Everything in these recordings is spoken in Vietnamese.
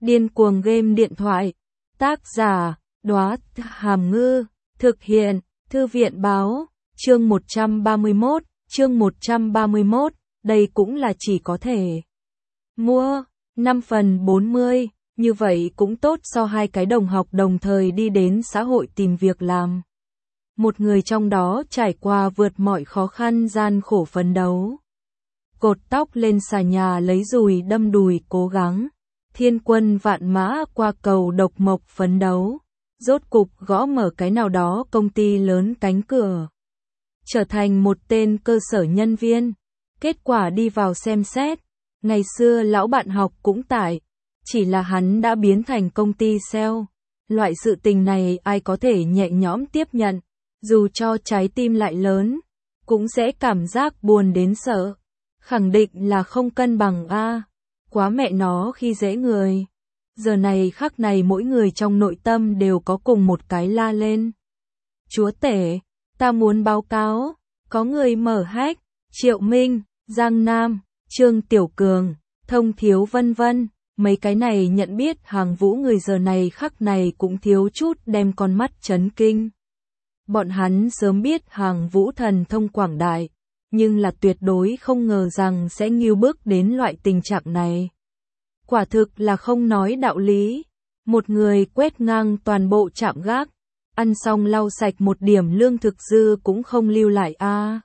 Điên cuồng game điện thoại. Tác giả, Đóa Hàm Ngư. Thực hiện, Thư viện báo. Chương 131, đây cũng là chỉ có thể mua 5 phần 40, như vậy cũng tốt so hai cái đồng học đồng thời đi đến xã hội tìm việc làm. Một người trong đó trải qua vượt mọi khó khăn gian khổ phấn đấu. Cột tóc lên xà nhà lấy dùi đâm đùi cố gắng. Thiên quân vạn mã qua cầu độc mộc phấn đấu. Rốt cục gõ mở cái nào đó công ty lớn cánh cửa. Trở thành một tên cơ sở nhân viên. Kết quả đi vào xem xét. Ngày xưa lão bạn học cũng tại. Chỉ là hắn đã biến thành công ty sale. Loại sự tình này ai có thể nhẹ nhõm tiếp nhận. Dù cho trái tim lại lớn. Cũng sẽ cảm giác buồn đến sợ. Khẳng định là không cân bằng a. Quá mẹ nó khi dễ người. Giờ này khắc này mỗi người trong nội tâm đều có cùng một cái la lên. Chúa tể, ta muốn báo cáo. Có người mở hack. Triệu Minh, Giang Nam, Trương Tiểu Cường, Thông Thiếu vân vân. Mấy cái này nhận biết Hàng Vũ người giờ này khắc này cũng thiếu chút đem con mắt chấn kinh. Bọn hắn sớm biết Hàng Vũ thần thông quảng đại, nhưng là tuyệt đối không ngờ rằng sẽ nghêu bước đến loại tình trạng này. Quả thực là không nói đạo lý. Một người quét ngang toàn bộ trạm gác, ăn xong lau sạch một điểm lương thực dư cũng không lưu lại a.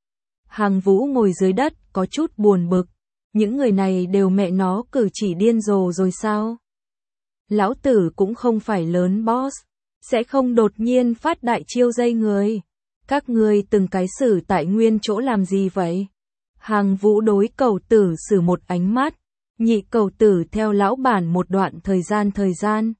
Hàng Vũ ngồi dưới đất có chút buồn bực. Những người này đều mẹ nó cử chỉ điên rồ rồi sao? Lão tử cũng không phải lớn boss, sẽ không đột nhiên phát đại chiêu dây người. Các ngươi từng cái xử tại nguyên chỗ làm gì vậy? Hàng Vũ đối Cầu Tử sử một ánh mắt, nhị Cầu Tử theo lão bản một đoạn thời gian.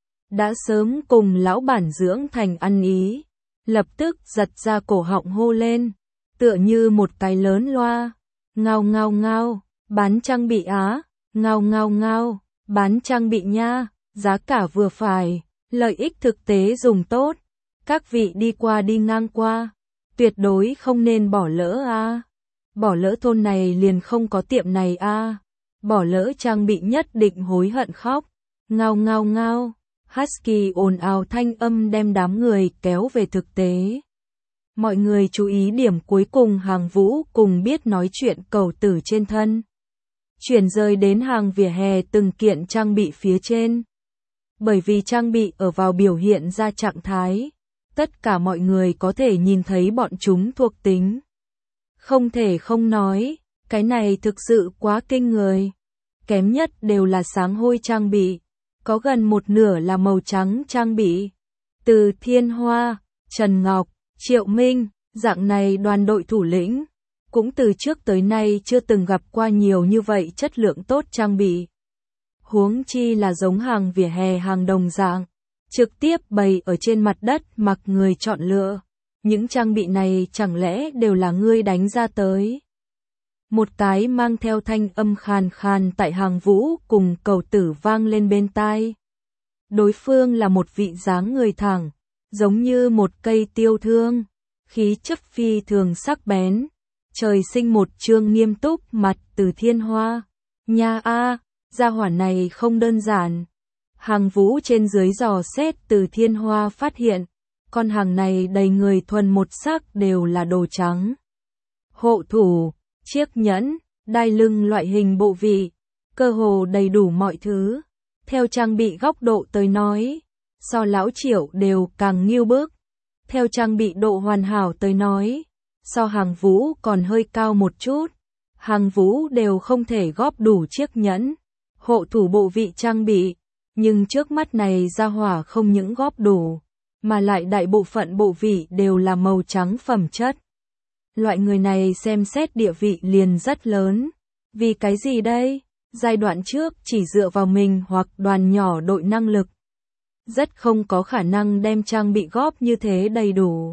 Đã sớm cùng lão bản dưỡng thành ăn ý, lập tức giật ra cổ họng hô lên, tựa như một cái lớn loa, ngao ngao ngao, bán trang bị á, ngao ngao ngao, bán trang bị nha, giá cả vừa phải, lợi ích thực tế dùng tốt, các vị đi qua đi ngang qua, tuyệt đối không nên bỏ lỡ a. Bỏ lỡ thôn này liền không có tiệm này a. Bỏ lỡ trang bị nhất định hối hận khóc. Ngao ngao ngao, husky ồn ào thanh âm đem đám người kéo về thực tế. Mọi người chú ý điểm cuối cùng Hàng Vũ cùng biết nói chuyện Cầu Tử trên thân. Chuyển rời đến hàng vỉa hè từng kiện trang bị phía trên. Bởi vì trang bị ở vào biểu hiện ra trạng thái, tất cả mọi người có thể nhìn thấy bọn chúng thuộc tính. Không thể không nói, cái này thực sự quá kinh người. Kém nhất đều là sáng hôi trang bị, có gần một nửa là màu trắng trang bị. Từ Thiên Hoa, Trần Ngọc, Triệu Minh, dạng này đoàn đội thủ lĩnh, cũng từ trước tới nay chưa từng gặp qua nhiều như vậy chất lượng tốt trang bị. Huống chi là giống hàng vỉa hè hàng đồng dạng, trực tiếp bày ở trên mặt đất mặc người chọn lựa. Những trang bị này chẳng lẽ đều là ngươi đánh ra tới? Một cái mang theo thanh âm khàn khàn tại Hàng Vũ cùng Cầu Tử vang lên bên tai. Đối phương là một vị dáng người thẳng, giống như một cây tiêu thương, khí chất phi thường sắc bén. Trời sinh một trương nghiêm túc mặt Từ Thiên Hoa. Nha a, gia hỏa này không đơn giản. Hàng Vũ trên dưới dò xét Từ Thiên Hoa phát hiện, con hàng này đầy người thuần một sắc đều là đồ trắng. Hộ thủ, chiếc nhẫn, đai lưng loại hình bộ vị, cơ hồ đầy đủ mọi thứ. Theo trang bị góc độ tới nói, so lão Triệu đều càng nghiêu bức. Theo trang bị độ hoàn hảo tới nói, so Hàng Vũ còn hơi cao một chút. Hàng Vũ đều không thể góp đủ chiếc nhẫn, hộ thủ bộ vị trang bị. Nhưng trước mắt này gia hỏa không những góp đủ, mà lại đại bộ phận bộ vị đều là màu trắng phẩm chất. Loại người này xem xét địa vị liền rất lớn. Vì cái gì đây? Giai đoạn trước chỉ dựa vào mình hoặc đoàn nhỏ đội năng lực. Rất không có khả năng đem trang bị góp như thế đầy đủ.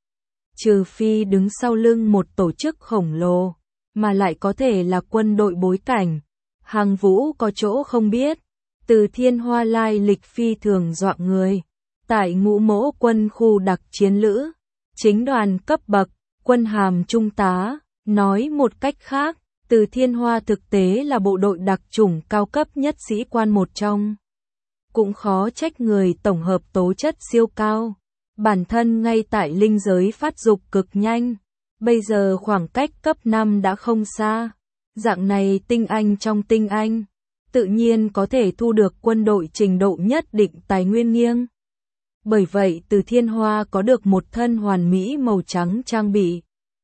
Trừ phi đứng sau lưng một tổ chức khổng lồ, mà lại có thể là quân đội bối cảnh. Hàng Vũ có chỗ không biết. Từ Thiên Hoa lai lịch phi thường dọa người. Tại Ngũ Mỗ quân khu đặc chiến lữ, chính đoàn cấp bậc, quân hàm trung tá, nói một cách khác, Từ Thiên Hoa thực tế là bộ đội đặc chủng cao cấp nhất sĩ quan một trong. Cũng khó trách người tổng hợp tố chất siêu cao. Bản thân ngay tại linh giới phát dục cực nhanh. Bây giờ khoảng cách cấp 5 đã không xa. Dạng này tinh anh trong tinh anh. Tự nhiên có thể thu được quân đội trình độ nhất định tài nguyên nghiêng. Bởi vậy Từ Thiên Hoa có được một thân hoàn mỹ màu trắng trang bị.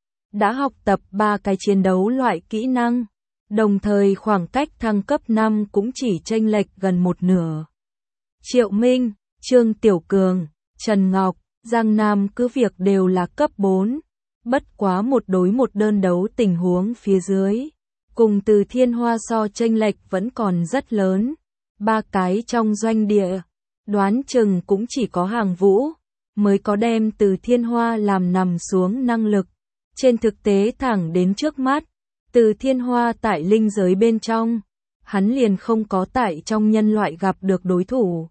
Đã học tập 3 cái chiến đấu loại kỹ năng. Đồng thời khoảng cách thăng cấp 5 cũng chỉ chênh lệch gần một nửa. Triệu Minh, Trương Tiểu Cường, Trần Ngọc, Giang Nam cứ việc đều là cấp 4. Bất quá một đối một đơn đấu tình huống phía dưới. Cùng Từ Thiên Hoa so chênh lệch vẫn còn rất lớn. 3 cái trong doanh địa. Đoán chừng cũng chỉ có Hàng Vũ mới có đem Từ Thiên Hoa làm nằm xuống năng lực. Trên thực tế thẳng đến trước mắt, Từ Thiên Hoa tại linh giới bên trong, hắn liền không có tại trong nhân loại gặp được đối thủ.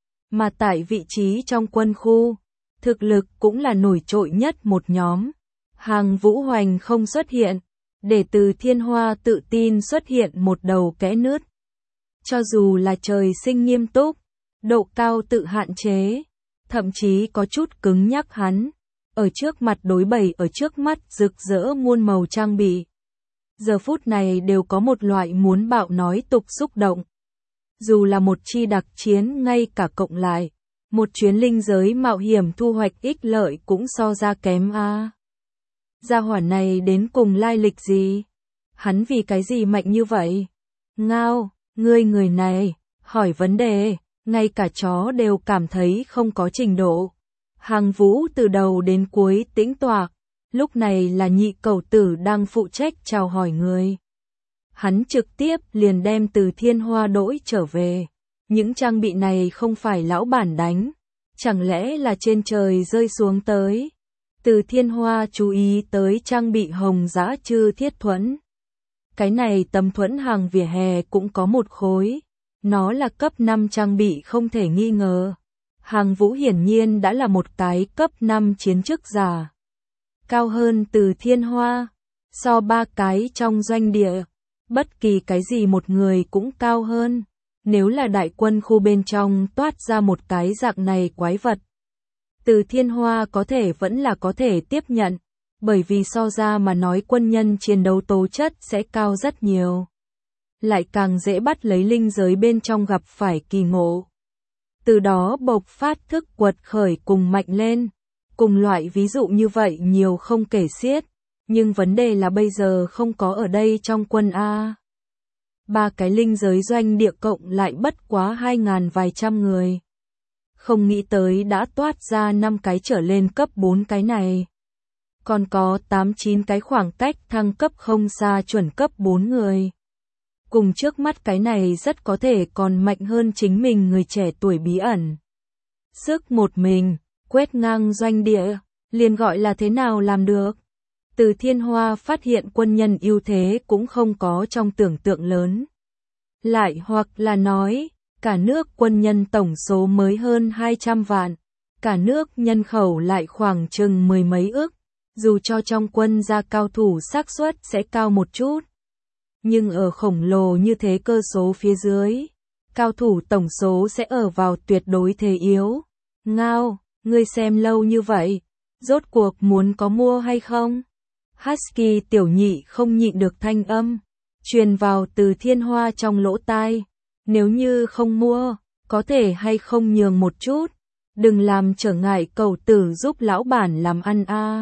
Mà tại vị trí trong quân khu, thực lực cũng là nổi trội nhất một nhóm. Hàng Vũ Hoành không xuất hiện, để Từ Thiên Hoa tự tin xuất hiện một đầu kẽ nứt. Cho dù là trời sinh nghiêm túc, độ cao tự hạn chế, thậm chí có chút cứng nhắc hắn. Ở trước mặt đối bày ở trước mắt rực rỡ muôn màu trang bị. Giờ phút này đều có một loại muốn bạo nói tục xúc động. Dù là một chi đặc chiến ngay cả cộng lại, một chuyến linh giới mạo hiểm thu hoạch ích lợi cũng so ra kém a. Gia hỏa này đến cùng lai lịch gì? Hắn vì cái gì mạnh như vậy? Ngao, ngươi người này, hỏi vấn đề, ngay cả chó đều cảm thấy không có trình độ. Hàng Vũ từ đầu đến cuối tĩnh toạc, lúc này là Nhị Cẩu Tử đang phụ trách chào hỏi người. Hắn trực tiếp liền đem Từ Thiên Hoa đổi trở về. Những trang bị này không phải lão bản đánh, chẳng lẽ là trên trời rơi xuống tới. Từ Thiên Hoa chú ý tới trang bị hồng dã chư thiết thuẫn. Cái này tấm thuẫn hàng vỉa hè cũng có một khối. Nó là cấp 5 trang bị không thể nghi ngờ. Hàng Vũ hiển nhiên đã là một cái cấp 5 chiến chức giả. Cao hơn Từ Thiên Hoa. So 3 cái trong doanh địa. Bất kỳ cái gì một người cũng cao hơn. Nếu là đại quân khu bên trong toát ra một cái dạng này quái vật. Từ Thiên Hoa có thể vẫn là có thể tiếp nhận. Bởi vì so ra mà nói quân nhân chiến đấu tố chất sẽ cao rất nhiều. Lại càng dễ bắt lấy linh giới bên trong gặp phải kỳ ngộ. Từ đó bộc phát thức quật khởi cùng mạnh lên. Cùng loại ví dụ như vậy nhiều không kể xiết. Nhưng vấn đề là bây giờ không có ở đây trong quân A. 3 cái linh giới doanh địa cộng lại bất quá 2.000 vài trăm người. Không nghĩ tới đã toát ra 5 cái trở lên cấp 4 cái này. Còn có 8-9 cái khoảng cách thăng cấp không xa chuẩn cấp 4 người. Cùng trước mắt cái này rất có thể còn mạnh hơn chính mình người trẻ tuổi bí ẩn. Sức một mình, quét ngang doanh địa, liền gọi là thế nào làm được. Từ Thiên Hoa phát hiện quân nhân ưu thế cũng không có trong tưởng tượng lớn. Lại hoặc là nói, cả nước quân nhân tổng số mới hơn 200 vạn, cả nước nhân khẩu lại khoảng chừng 10 mấy ức, dù cho trong quân ra cao thủ xác suất sẽ cao một chút. Nhưng ở khổng lồ như thế cơ số phía dưới, cao thủ tổng số sẽ ở vào tuyệt đối thế yếu. Ngao, ngươi xem lâu như vậy, rốt cuộc muốn có mua hay không? Husky tiểu nhị không nhịn được thanh âm, truyền vào Từ Thiên Hoa trong lỗ tai. Nếu như không mua, có thể hay không nhường một chút, đừng làm trở ngại Cẩu Tử giúp lão bản làm ăn a.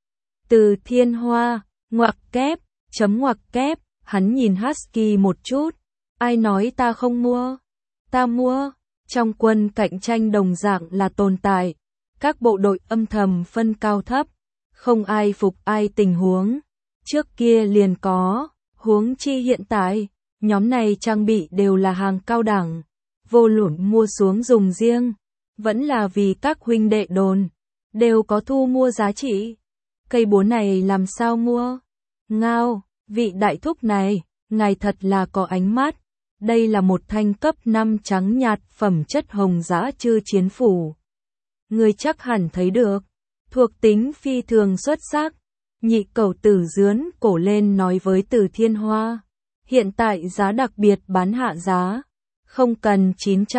Từ Thiên Hoa, ngoặc kép, chấm ngoặc kép, hắn nhìn Husky một chút, ai nói ta không mua? Ta mua. Trong quân cạnh tranh đồng dạng là tồn tại, các bộ đội âm thầm phân cao thấp, không ai phục ai tình huống. Trước kia liền có, huống chi hiện tại, nhóm này trang bị đều là hàng cao đẳng, vô luận mua xuống dùng riêng, vẫn là vì các huynh đệ đồn, đều có thu mua giá trị. Cây búa này làm sao mua? Ngao, vị đại thúc này, ngài thật là có ánh mắt. Đây là một thanh cấp 5 trắng nhạt phẩm chất hồng dã chư chiến phủ. Người chắc hẳn thấy được, thuộc tính phi thường xuất sắc. Nhị cẩu tử dướn cổ lên nói với Từ Thiên Hoa. Hiện tại giá đặc biệt bán hạ giá. Không cần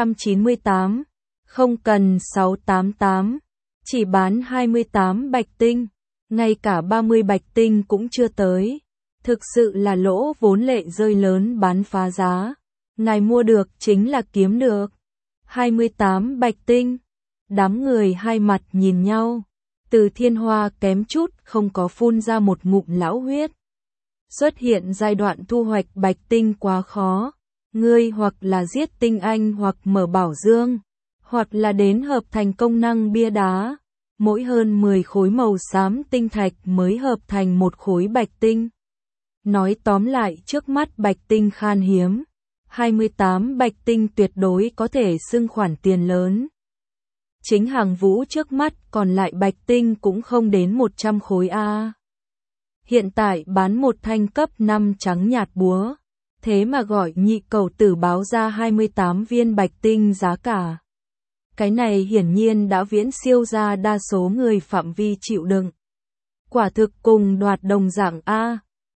998. Không cần 688. Chỉ bán 28 bạch tinh. Ngay cả 30 bạch tinh cũng chưa tới. Thực sự là lỗ vốn lệ rơi lớn bán phá giá. Ngài mua được chính là kiếm được. 28 bạch tinh. Đám người hai mặt nhìn nhau. Từ Thiên Hoa kém chút không có phun ra một ngụm lão huyết. Xuất hiện giai đoạn thu hoạch bạch tinh quá khó. Ngươi hoặc là giết tinh anh hoặc mở bảo dương. Hoặc là đến hợp thành công năng bia đá. Mỗi hơn 10 khối màu xám tinh thạch mới hợp thành một khối bạch tinh. Nói tóm lại trước mắt bạch tinh khan hiếm. 28 bạch tinh tuyệt đối có thể xưng khoản tiền lớn. Chính hàng vũ trước mắt còn lại bạch tinh cũng không đến 100 khối A. Hiện tại bán một thanh cấp 5 trắng nhạt búa. Thế mà gọi nhị cẩu tử báo ra 28 viên bạch tinh giá cả. Cái này hiển nhiên đã viễn siêu ra đa số người phạm vi chịu đựng. Quả thực cùng đoạt đồng dạng A.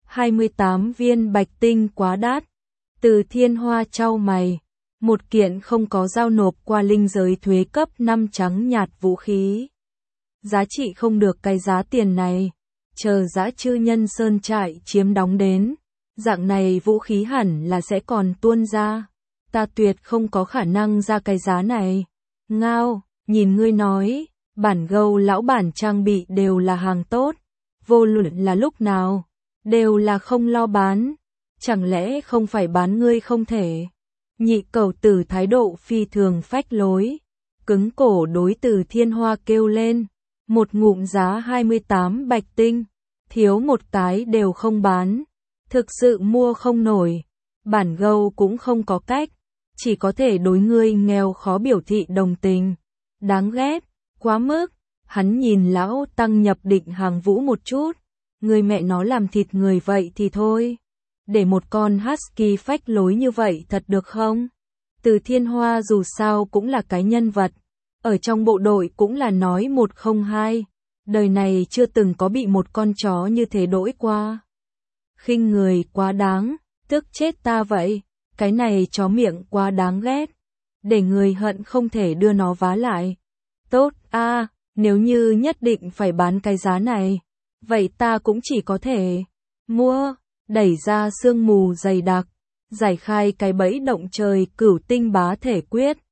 28 viên bạch tinh quá đắt. Từ Thiên Hoa chau mày. Một kiện không có giao nộp qua linh giới thuế cấp 5 trắng nhạt vũ khí. Giá trị không được cái giá tiền này. Chờ Dã Chư Nhân Sơn trại chiếm đóng đến. Dạng này vũ khí hẳn là sẽ còn tuôn ra. Ta tuyệt không có khả năng ra cái giá này. Ngao, nhìn ngươi nói, bản gâu lão bản trang bị đều là hàng tốt. Vô luận là lúc nào, đều là không lo bán. Chẳng lẽ không phải bán ngươi không thể? Nhị cẩu tử thái độ phi thường phách lối. Cứng cổ đối Từ Thiên Hoa kêu lên. Một ngụm giá 28 bạch tinh. Thiếu một cái đều không bán. Thực sự mua không nổi. Bản gâu cũng không có cách. Chỉ có thể đối ngươi nghèo khó biểu thị đồng tình. Đáng ghét, quá mức. Hắn nhìn lão tăng nhập định hàng vũ một chút. Người mẹ nó làm thịt người vậy thì thôi. Để một con husky phách lối như vậy thật được không? Từ Thiên Hoa dù sao cũng là cái nhân vật. Ở trong bộ đội cũng là nói 102. Đời này chưa từng có bị một con chó như thế đỗi qua. Khinh người quá đáng, tức chết ta vậy. Cái này chó miệng quá đáng ghét. Để người hận không thể đưa nó vá lại. Tốt a, nếu như nhất định phải bán cái giá này. Vậy ta cũng chỉ có thể mua. Đẩy ra sương mù dày đặc. Giải khai cái bẫy động trời cửu tinh bá thể quyết.